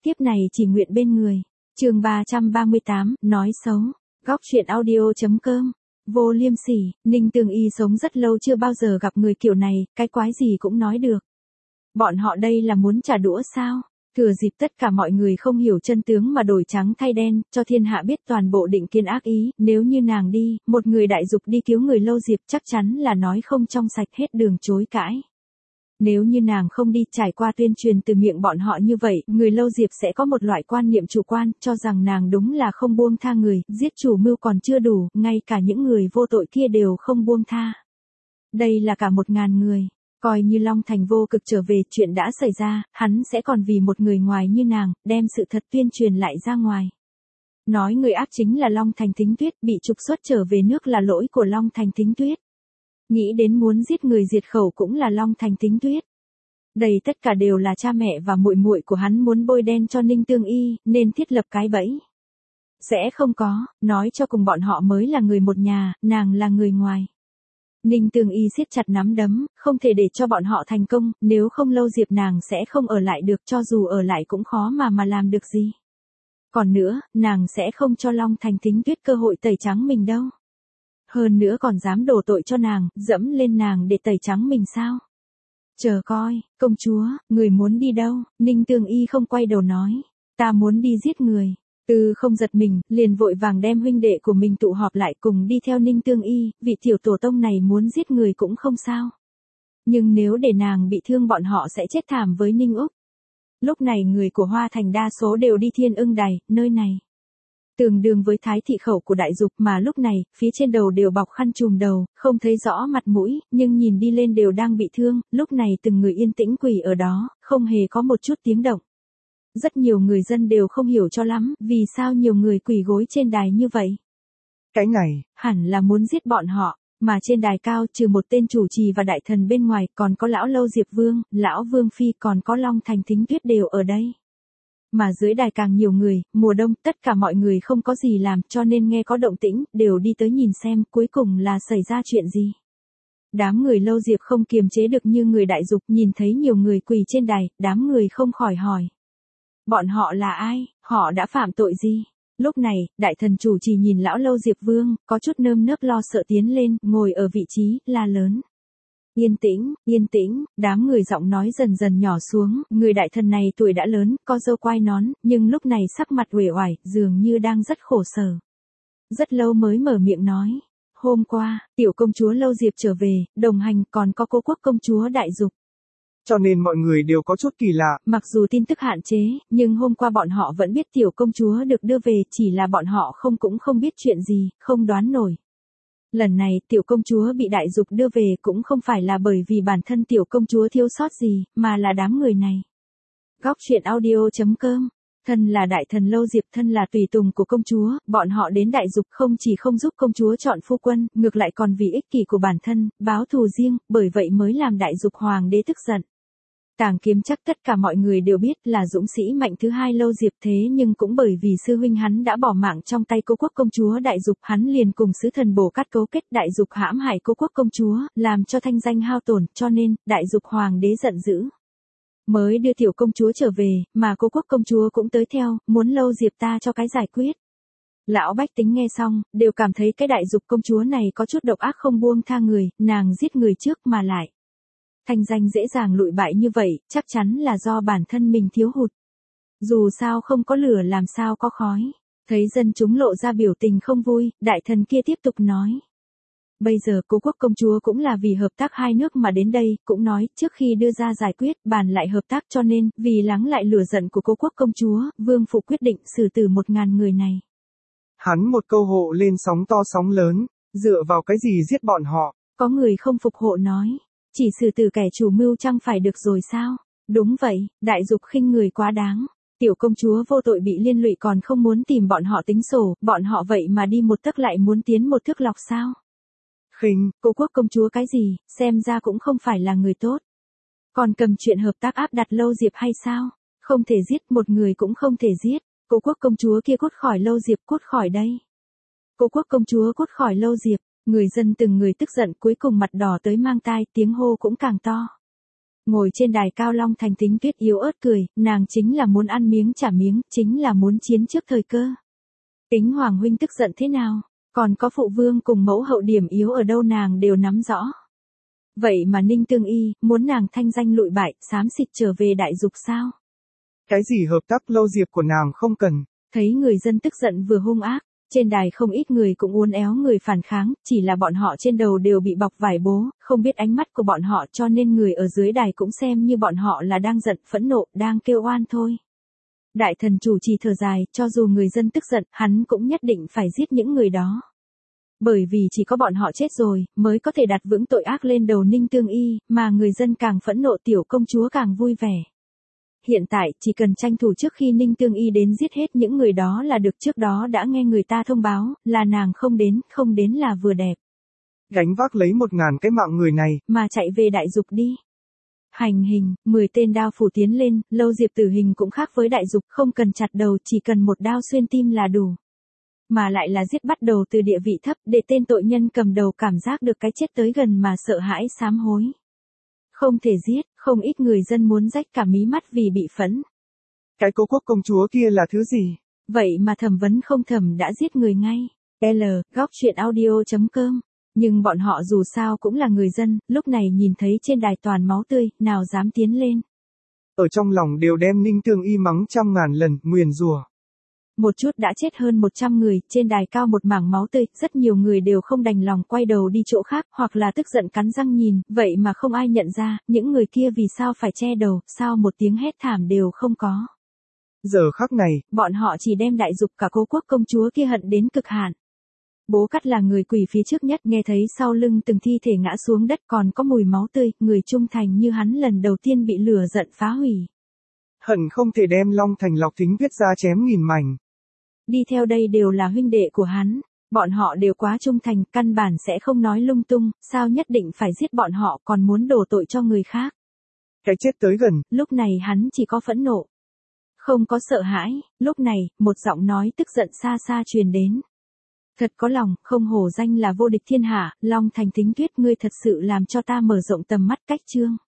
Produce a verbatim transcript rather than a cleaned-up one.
Tiếp này chỉ nguyện bên người. Chương ba trăm ba mươi tám, nói xấu. Góc truyện audio.com. Vô liêm sỉ, Ninh Tường Y sống rất lâu chưa bao giờ gặp người kiểu này, cái quái gì cũng nói được. Bọn họ đây là muốn trả đũa sao? Thừa dịp tất cả mọi người không hiểu chân tướng mà đổi trắng thay đen, cho thiên hạ biết toàn bộ định kiến ác ý, nếu như nàng đi, một người đại dục đi cứu người Lâu Diệp chắc chắn là nói không trong sạch hết đường chối cãi. Nếu như nàng không đi, trải qua tuyên truyền từ miệng bọn họ như vậy, người Lâu Diệp sẽ có một loại quan niệm chủ quan, cho rằng nàng đúng là không buông tha người, giết chủ mưu còn chưa đủ, ngay cả những người vô tội kia đều không buông tha. Đây là cả một ngàn người. Coi như Long Thành vô cực trở về, chuyện đã xảy ra, hắn sẽ còn vì một người ngoài như nàng, đem sự thật tuyên truyền lại ra ngoài. Nói người ác chính là Long Thành Thính Tuyết, bị trục xuất trở về nước là lỗi của Long Thành Thính Tuyết. Nghĩ đến muốn giết người diệt khẩu cũng là Long Thành Thính Tuyết. Đây tất cả đều là cha mẹ và muội muội của hắn muốn bôi đen cho Ninh Tương Y, nên thiết lập cái bẫy. Sẽ không có, nói cho cùng bọn họ mới là người một nhà, nàng là người ngoài. Ninh Tường Y siết chặt nắm đấm, không thể để cho bọn họ thành công, nếu không Lâu Diệp nàng sẽ không ở lại được, cho dù ở lại cũng khó mà mà làm được gì. Còn nữa, nàng sẽ không cho Long Thành Thính Tuyết cơ hội tẩy trắng mình đâu. Hơn nữa còn dám đổ tội cho nàng, dẫm lên nàng để tẩy trắng mình sao? Chờ coi, công chúa, người muốn đi đâu? Ninh Tường Y không quay đầu nói, ta muốn đi giết người. Từ không giật mình, liền vội vàng đem huynh đệ của mình tụ họp lại cùng đi theo Ninh Tương Y, vị tiểu tổ tông này muốn giết người cũng không sao. Nhưng nếu để nàng bị thương bọn họ sẽ chết thảm với Ninh Úc. Lúc này người của Hoa Thành đa số đều đi Thiên Ưng Đài, nơi này. Tương đương với thái thị khẩu của đại dục mà lúc này, phía trên đầu đều bọc khăn trùm đầu, không thấy rõ mặt mũi, nhưng nhìn đi lên đều đang bị thương, lúc này từng người yên tĩnh quỳ ở đó, không hề có một chút tiếng động. Rất nhiều người dân đều không hiểu cho lắm, vì sao nhiều người quỳ gối trên đài như vậy. Cái này, hẳn là muốn giết bọn họ, mà trên đài cao trừ một tên chủ trì và đại thần bên ngoài, còn có lão Lâu Diệp Vương, lão Vương Phi, còn có Long Thành Thính Tuyết đều ở đây. Mà dưới đài càng nhiều người, mùa đông tất cả mọi người không có gì làm, cho nên nghe có động tĩnh, đều đi tới nhìn xem, cuối cùng là xảy ra chuyện gì. Đám người Lâu Diệp không kiềm chế được như người đại dục, nhìn thấy nhiều người quỳ trên đài, đám người không khỏi hỏi. Bọn họ là ai, họ đã phạm tội gì? Lúc này, đại thần chủ trì nhìn lão Lâu Diệp Vương, có chút nơm nớp lo sợ tiến lên, ngồi ở vị trí, la lớn. Yên tĩnh, yên tĩnh, đám người giọng nói dần dần nhỏ xuống, người đại thần này tuổi đã lớn, có râu quai nón, nhưng lúc này sắc mặt uể oải, dường như đang rất khổ sở. Rất lâu mới mở miệng nói. Hôm qua, tiểu công chúa Lâu Diệp trở về, đồng hành còn có cô quốc công chúa Đại Dục. Cho nên mọi người đều có chút kỳ lạ. Mặc dù tin tức hạn chế, nhưng hôm qua bọn họ vẫn biết tiểu công chúa được đưa về, chỉ là bọn họ không cũng không biết chuyện gì, không đoán nổi. Lần này tiểu công chúa bị đại dục đưa về cũng không phải là bởi vì bản thân tiểu công chúa thiếu sót gì, mà là đám người này. Góc truyện audio.com. Thân là đại thần Lâu Diệp, thân là tùy tùng của công chúa, bọn họ đến đại dục không chỉ không giúp công chúa chọn phu quân, ngược lại còn vì ích kỷ của bản thân, báo thù riêng, bởi vậy mới làm đại dục hoàng đế tức giận. Tàng Kiếm chắc tất cả mọi người đều biết là dũng sĩ mạnh thứ hai Lâu Diệp, thế nhưng cũng bởi vì sư huynh hắn đã bỏ mạng trong tay cô quốc công chúa Đại Dục, hắn liền cùng sứ thần Bồ Cát cấu kết Đại Dục hãm hại cô quốc công chúa, làm cho thanh danh hao tổn, cho nên Đại Dục hoàng đế giận dữ. Mới đưa tiểu công chúa trở về, mà cô quốc công chúa cũng tới theo, muốn Lâu Diệp ta cho cái giải quyết. Lão bách tính nghe xong, đều cảm thấy cái Đại Dục công chúa này có chút độc ác, không buông tha người, nàng giết người trước mà lại. Thanh danh dễ dàng lụi bại như vậy, chắc chắn là do bản thân mình thiếu hụt. Dù sao không có lửa làm sao có khói. Thấy dân chúng lộ ra biểu tình không vui, đại thần kia tiếp tục nói. Bây giờ cô quốc công chúa cũng là vì hợp tác hai nước mà đến đây, cũng nói trước khi đưa ra giải quyết, bàn lại hợp tác, cho nên, vì lắng lại lửa giận của cô quốc công chúa, vương phủ quyết định xử tử một ngàn người này. Hắn một câu hộ lên sóng to sóng lớn, dựa vào cái gì giết bọn họ? Có người không phục hộ nói. Chỉ xử tử kẻ chủ mưu chẳng phải được rồi sao? Đúng vậy, đại dục khinh người quá đáng. Tiểu công chúa vô tội bị liên lụy còn không muốn tìm bọn họ tính sổ, bọn họ vậy mà đi một tấc lại muốn tiến một thước lọc sao? Khinh, cô quốc công chúa cái gì, xem ra cũng không phải là người tốt. Còn cầm chuyện hợp tác áp đặt Lâu Diệp hay sao? Không thể giết, một người cũng không thể giết. Cô quốc công chúa kia cút khỏi Lâu Diệp, cút khỏi đây. Cô quốc công chúa cút khỏi Lâu Diệp. Người dân từng người tức giận, cuối cùng mặt đỏ tới mang tai, tiếng hô cũng càng to. Ngồi trên đài cao Long Thành Thính Tuyết yếu ớt cười, nàng chính là muốn ăn miếng trả miếng, chính là muốn chiến trước thời cơ. Tính Hoàng huynh tức giận thế nào, còn có phụ vương cùng mẫu hậu điểm yếu ở đâu nàng đều nắm rõ. Vậy mà Ninh Tương Y, muốn nàng thanh danh lụi bại, xám xịt trở về đại dục sao? Cái gì hợp tác lâu diệp của nàng không cần. Thấy người dân tức giận vừa hung ác, trên đài không ít người cũng uốn éo người phản kháng, chỉ là bọn họ trên đầu đều bị bọc vải bố, không biết ánh mắt của bọn họ cho nên người ở dưới đài cũng xem như bọn họ là đang giận, phẫn nộ, đang kêu oan thôi. Đại thần chủ trì thở dài, cho dù người dân tức giận, hắn cũng nhất định phải giết những người đó. Bởi vì chỉ có bọn họ chết rồi, mới có thể đặt vững tội ác lên đầu Ninh Tương Y, mà người dân càng phẫn nộ tiểu công chúa càng vui vẻ. Hiện tại, chỉ cần tranh thủ trước khi Ninh Tương Y đến giết hết những người đó là được, trước đó đã nghe người ta thông báo, là nàng không đến, không đến là vừa đẹp. Gánh vác lấy một ngàn cái mạng người này, mà chạy về đại dục đi. Hành hình, mười tên đao phủ tiến lên, lâu diệp tử hình cũng khác với đại dục, không cần chặt đầu, chỉ cần một đao xuyên tim là đủ. Mà lại là giết bắt đầu từ địa vị thấp, để tên tội nhân cầm đầu cảm giác được cái chết tới gần mà sợ hãi sám hối. Không thể giết, không ít người dân muốn rách cả mí mắt vì bị phẫn. Cái Cố Quốc công chúa kia là thứ gì? Vậy mà thẩm vấn không thẩm đã giết người ngay. L, góc truyện audio chấm com. Nhưng bọn họ dù sao cũng là người dân, lúc này nhìn thấy trên đài toàn máu tươi, nào dám tiến lên. Ở trong lòng đều đem Ninh Tương Y mắng trăm ngàn lần, nguyền rủa. Một chút đã chết hơn một trăm người, trên đài cao một mảng máu tươi, rất nhiều người đều không đành lòng quay đầu đi chỗ khác, hoặc là tức giận cắn răng nhìn, vậy mà không ai nhận ra, những người kia vì sao phải che đầu, sao một tiếng hét thảm đều không có. Giờ khắc này, bọn họ chỉ đem đại dục cả Cố Quốc công chúa kia hận đến cực hạn. Bố Cắt là người quỳ phía trước nhất, nghe thấy sau lưng từng thi thể ngã xuống đất còn có mùi máu tươi, người trung thành như hắn lần đầu tiên bị lửa giận phá hủy. Hận không thể đem Long Thành Lộc Thính Tuyết ra chém nghìn mảnh. Đi theo đây đều là huynh đệ của hắn, bọn họ đều quá trung thành, căn bản sẽ không nói lung tung, sao nhất định phải giết bọn họ còn muốn đổ tội cho người khác. Cái chết tới gần, lúc này hắn chỉ có phẫn nộ, không có sợ hãi. Lúc này, một giọng nói tức giận xa xa truyền đến. Thật có lòng, không hổ danh là vô địch thiên hạ, Long Thành Thính Tuyết, ngươi thật sự làm cho ta mở rộng tầm mắt cách chương.